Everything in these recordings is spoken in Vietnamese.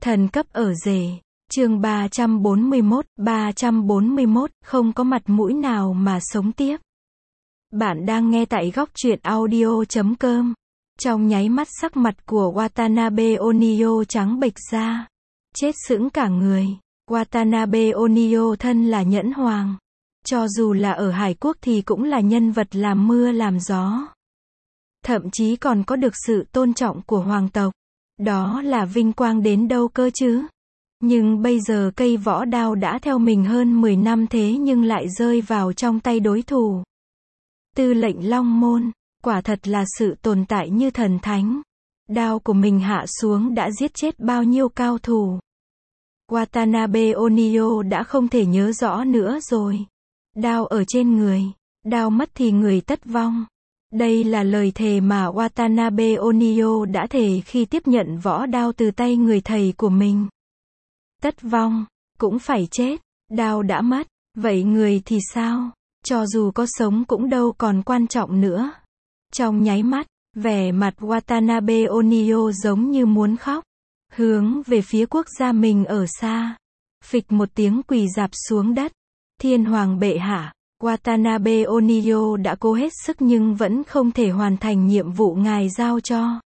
Thần cấp ở rể. Chương 341, không có mặt mũi nào mà sống tiếp. Bạn đang nghe tại góc truyện audio.com. Trong nháy mắt sắc mặt của Watanabe Oniyo trắng bệch ra. Chết sững cả người. Watanabe Oniyo thân là nhẫn hoàng. Cho dù là ở Hải Quốc thì cũng là nhân vật làm mưa làm gió. Thậm chí còn có được sự tôn trọng của hoàng tộc. Đó là vinh quang đến đâu cơ chứ. Nhưng bây giờ cây võ đao đã theo mình hơn 10 năm thế nhưng lại rơi vào trong tay đối thủ. Tư lệnh Long Môn, quả thật là sự tồn tại như thần thánh. Đao của mình hạ xuống đã giết chết bao nhiêu cao thủ. Watanabe Oniyo đã không thể nhớ rõ nữa rồi. Đao ở trên người, đao mất thì người tất vong. Đây là lời thề mà Watanabe Oniyo đã thề khi tiếp nhận võ đao từ tay người thầy của mình. Tất vong, cũng phải chết, đao đã mất, vậy người thì sao? Cho dù có sống cũng đâu còn quan trọng nữa. Trong nháy mắt, vẻ mặt Watanabe Oniyo giống như muốn khóc. Hướng về phía quốc gia mình ở xa. Phịch một tiếng quỳ rạp xuống đất. Thiên hoàng bệ hạ. Watanabe Oniyo đã cố hết sức nhưng vẫn không thể hoàn thành nhiệm vụ ngài giao cho.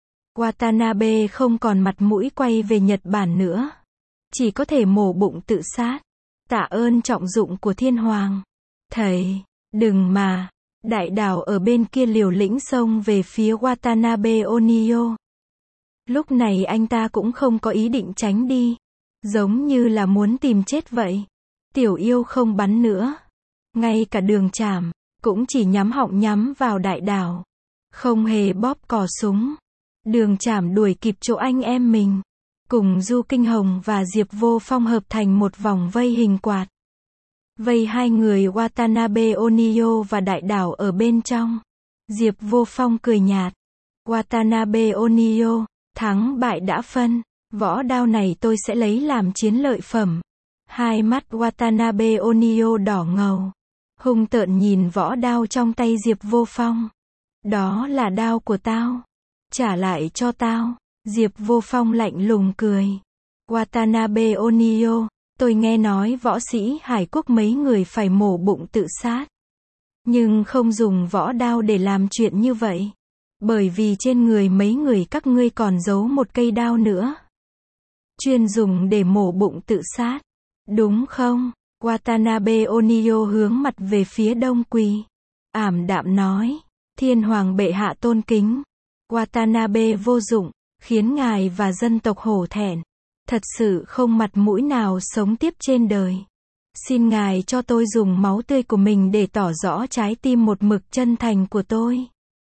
Watanabe không còn mặt mũi quay về Nhật Bản nữa. Chỉ có thể mổ bụng tự sát. Tạ ơn trọng dụng của thiên hoàng. Thầy, đừng mà. Đại đảo ở bên kia liều lĩnh xông về phía Watanabe Oniyo. Lúc này anh ta cũng không có ý định tránh đi. Giống như là muốn tìm chết vậy. Tiểu yêu không bắn nữa. Ngay cả Đường Trảm, cũng chỉ nhắm họng nhắm vào đại đảo. Không hề bóp cò súng. Đường Trảm đuổi kịp chỗ anh em mình. Cùng Du Kinh Hồng và Diệp Vô Phong hợp thành một vòng vây hình quạt. Vây hai người Watanabe Oniyo và đại đảo ở bên trong. Diệp Vô Phong cười nhạt. Watanabe Oniyo, thắng bại đã phân. Võ đao này tôi sẽ lấy làm chiến lợi phẩm. Hai mắt Watanabe Oniyo đỏ ngầu. Hung tợn nhìn võ đao trong tay Diệp Vô Phong. Đó là đao của tao. Trả lại cho tao. Diệp Vô Phong lạnh lùng cười. Watanabe Oniyo, tôi nghe nói võ sĩ Hải Quốc mấy người phải mổ bụng tự sát. Nhưng không dùng võ đao để làm chuyện như vậy. Bởi vì trên người mấy người các ngươi còn giấu một cây đao nữa. Chuyên dùng để mổ bụng tự sát. Đúng không? Watanabe Oniyo hướng mặt về phía Đông Quỳ. Ảm đạm nói. Thiên hoàng bệ hạ tôn kính. Watanabe vô dụng, khiến ngài và dân tộc hổ thẹn. Thật sự không mặt mũi nào sống tiếp trên đời. Xin ngài cho tôi dùng máu tươi của mình để tỏ rõ trái tim một mực chân thành của tôi.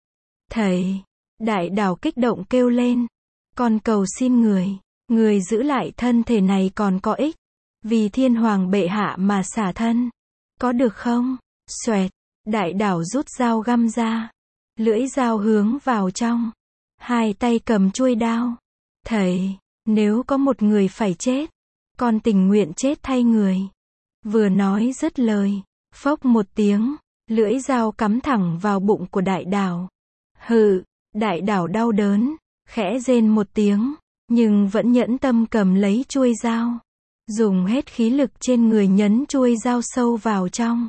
Thầy, đại đảo kích động kêu lên. Con cầu xin người giữ lại thân thể này còn có ích. Vì thiên hoàng bệ hạ mà xả thân. Có được không? Xoẹt, đại đảo rút dao găm ra. Lưỡi dao hướng vào trong. Hai tay cầm chuôi đao. Thầy, nếu có một người phải chết, con tình nguyện chết thay người. Vừa nói dứt lời, phốc một tiếng, lưỡi dao cắm thẳng vào bụng của đại đảo. Hừ, đại đảo đau đớn, khẽ rên một tiếng, nhưng vẫn nhẫn tâm cầm lấy chuôi dao. Dùng hết khí lực trên người nhấn chuôi dao sâu vào trong.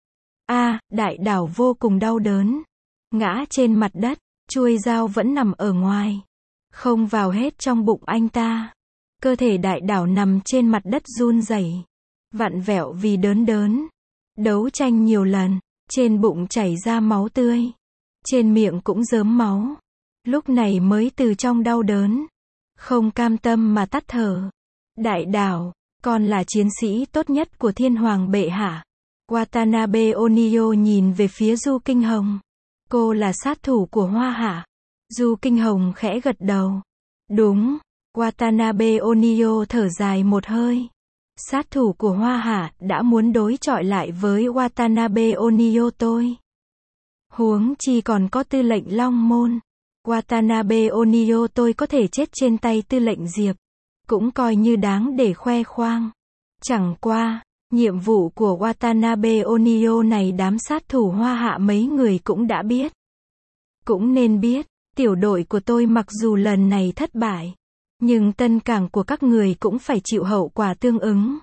Đại đảo vô cùng đau đớn. Ngã trên mặt đất, chuôi dao vẫn nằm ở ngoài. Không vào hết trong bụng anh ta. Cơ thể đại đảo nằm trên mặt đất run rẩy, vặn vẹo vì đớn. Đấu tranh nhiều lần, trên bụng chảy ra máu tươi. Trên miệng cũng rớm máu. Lúc này mới từ trong đau đớn. Không cam tâm mà tắt thở. Đại đảo, con là chiến sĩ tốt nhất của thiên hoàng bệ hạ. Watanabe Oniyo nhìn về phía Du Kinh Hồng. Cô là sát thủ của Hoa Hạ. Du Kinh Hồng khẽ gật đầu. Đúng. Watanabe Oniyo thở dài một hơi. Sát thủ của Hoa Hạ đã muốn đối chọi lại với Watanabe Oniyo tôi. Huống chi còn có tư lệnh Long Môn. Watanabe Oniyo tôi có thể chết trên tay tư lệnh Diệp. Cũng coi như đáng để khoe khoang. Chẳng qua, nhiệm vụ của Watanabe Oniyo này đám sát thủ Hoa Hạ mấy người cũng đã biết. Cũng nên biết, tiểu đội của tôi mặc dù lần này thất bại, Nhưng tân cảng của các người cũng phải chịu hậu quả tương ứng.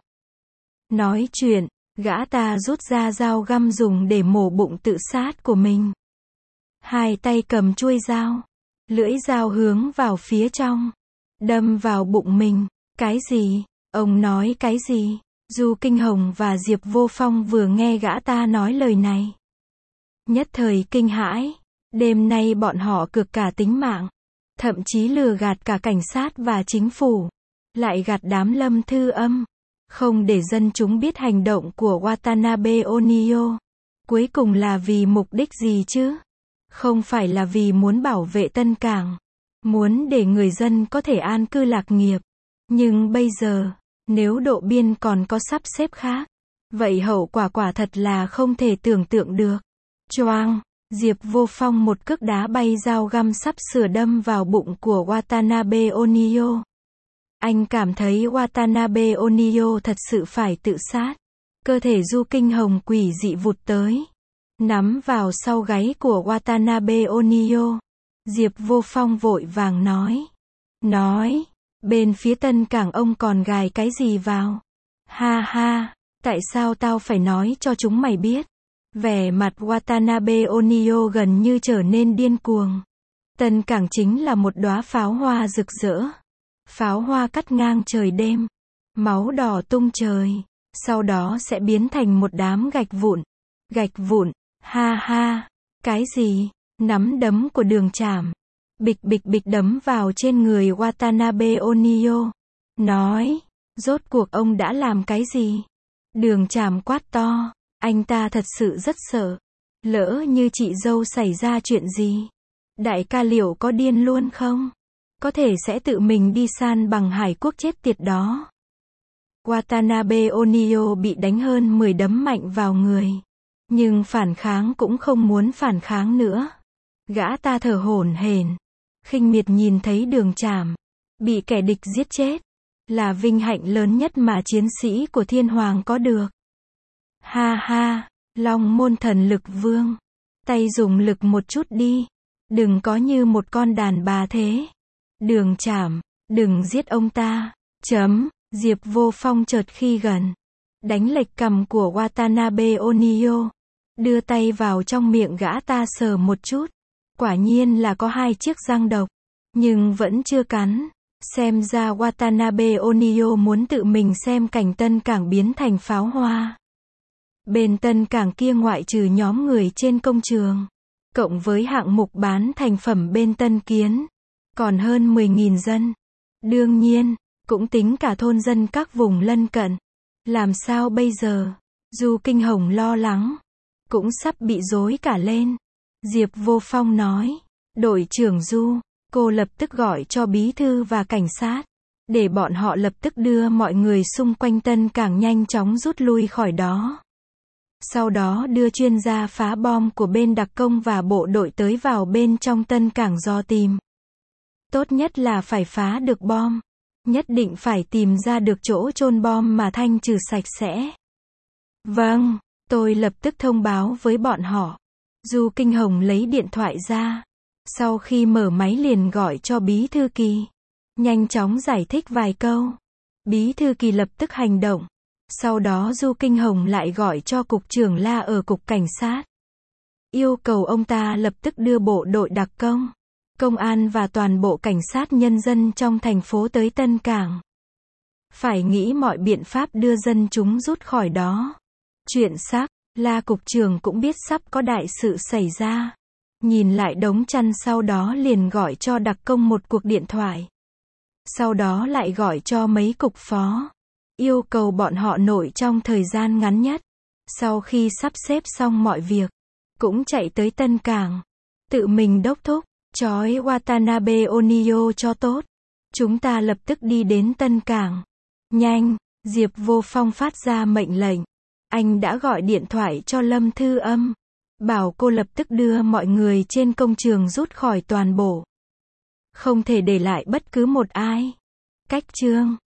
Nói chuyện, gã ta rút ra dao găm dùng để mổ bụng tự sát của mình. Hai tay cầm chuôi dao. Lưỡi dao hướng vào phía trong. Đâm vào bụng mình. Cái gì? Ông nói cái gì? Du Kinh Hồng và Diệp Vô Phong vừa nghe gã ta nói lời này. Nhất thời kinh hãi. Đêm nay bọn họ cược cả tính mạng. Thậm chí lừa gạt cả cảnh sát và chính phủ. Lại gạt đám Lâm Thư Âm. Không để dân chúng biết hành động của Watanabe Oniyo. Cuối cùng là vì mục đích gì chứ? Không phải là vì muốn bảo vệ Tân Cảng. Muốn để người dân có thể an cư lạc nghiệp. Nhưng bây giờ, nếu độ biên còn có sắp xếp khác, vậy hậu quả quả thật là không thể tưởng tượng được. Choang, Diệp Vô Phong một cước đá bay dao găm sắp sửa đâm vào bụng của Watanabe Oniyo. Anh cảm thấy Watanabe Oniyo thật sự phải tự sát. Cơ thể Du Kinh Hồng quỷ dị vụt tới. Nắm vào sau gáy của Watanabe Oniyo. Diệp Vô Phong vội vàng nói, bên phía Tân Cảng ông còn gài cái gì vào? Ha ha, tại sao tao phải nói cho chúng mày biết? Vẻ mặt Watanabe Oniyo gần như trở nên điên cuồng. Tân Cảng chính là một đóa pháo hoa rực rỡ. Pháo hoa cắt ngang trời đêm. Máu đỏ tung trời. Sau đó sẽ biến thành một đám gạch vụn. Gạch vụn, ha ha. Cái gì? Nắm đấm của Đường Trảm. Bịch bịch bịch đấm vào trên người Watanabe Oniyo. Nói, rốt cuộc ông đã làm cái gì? Đường Trảm quát to. Anh ta thật sự rất sợ. Lỡ như chị dâu xảy ra chuyện gì? Đại ca liệu có điên luôn không? Có thể sẽ tự mình đi san bằng Hải Quốc chết tiệt đó. Watanabe Oniyo bị đánh hơn 10 đấm mạnh vào người. Nhưng phản kháng cũng không muốn phản kháng nữa. Gã ta thở hổn hển. Khinh miệt nhìn thấy Đường Trảm bị kẻ địch giết chết. Là vinh hạnh lớn nhất mà chiến sĩ của Thiên Hoàng có được. Ha ha, Long Môn Thần Lực Vương. Tay dùng lực một chút đi. Đừng có như một con đàn bà thế. Đường Trảm, đừng giết ông ta. Diệp Vô Phong chợt khi gần. Đánh lệch cằm của Watanabe Oniyo. Đưa tay vào trong miệng gã ta sờ một chút. Quả nhiên là có 2 chiếc răng độc. Nhưng vẫn chưa cắn. Xem ra Watanabe Oniyo muốn tự mình xem cảnh Tân Cảng biến thành pháo hoa. Bên Tân Cảng kia ngoại trừ nhóm người trên công trường. Cộng với hạng mục bán thành phẩm bên Tân Kiến. Còn hơn 10.000 dân. Đương nhiên, cũng tính cả thôn dân các vùng lân cận. Làm sao bây giờ? Du Kinh Hồng lo lắng. Cũng sắp bị rối cả lên. Diệp Vô Phong nói. Đội trưởng Du, cô lập tức gọi cho bí thư và cảnh sát. Để bọn họ lập tức đưa mọi người xung quanh Tân Cảng nhanh chóng rút lui khỏi đó. Sau đó đưa chuyên gia phá bom của bên đặc công và bộ đội tới vào bên trong Tân Cảng dò tìm. Tốt nhất là phải phá được bom. Nhất định phải tìm ra được chỗ chôn bom mà thanh trừ sạch sẽ. Vâng, tôi lập tức thông báo với bọn họ. Du Kinh Hồng lấy điện thoại ra. Sau khi mở máy liền gọi cho Bí Thư Kỳ. Nhanh chóng giải thích vài câu. Bí Thư Kỳ lập tức hành động. Sau đó Du Kinh Hồng lại gọi cho Cục trưởng La ở Cục Cảnh sát. Yêu cầu ông ta lập tức đưa bộ đội đặc công, công an và toàn bộ cảnh sát nhân dân trong thành phố tới Tân Cảng. Phải nghĩ mọi biện pháp đưa dân chúng rút khỏi đó. Chuyện xác, La Cục trưởng cũng biết sắp có đại sự xảy ra. Nhìn lại đống chăn sau đó liền gọi cho đặc công một cuộc điện thoại. Sau đó lại gọi cho mấy cục phó. Yêu cầu bọn họ nội trong thời gian ngắn nhất. Sau khi sắp xếp xong mọi việc, cũng chạy tới Tân Cảng. Tự mình đốc thúc, trói Watanabe Oniyo cho tốt. Chúng ta lập tức đi đến Tân Cảng. Nhanh, Diệp Vô Phong phát ra mệnh lệnh. Anh đã gọi điện thoại cho Lâm Thư Âm. Bảo cô lập tức đưa mọi người trên công trường rút khỏi toàn bộ. Không thể để lại bất cứ một ai. Cách chương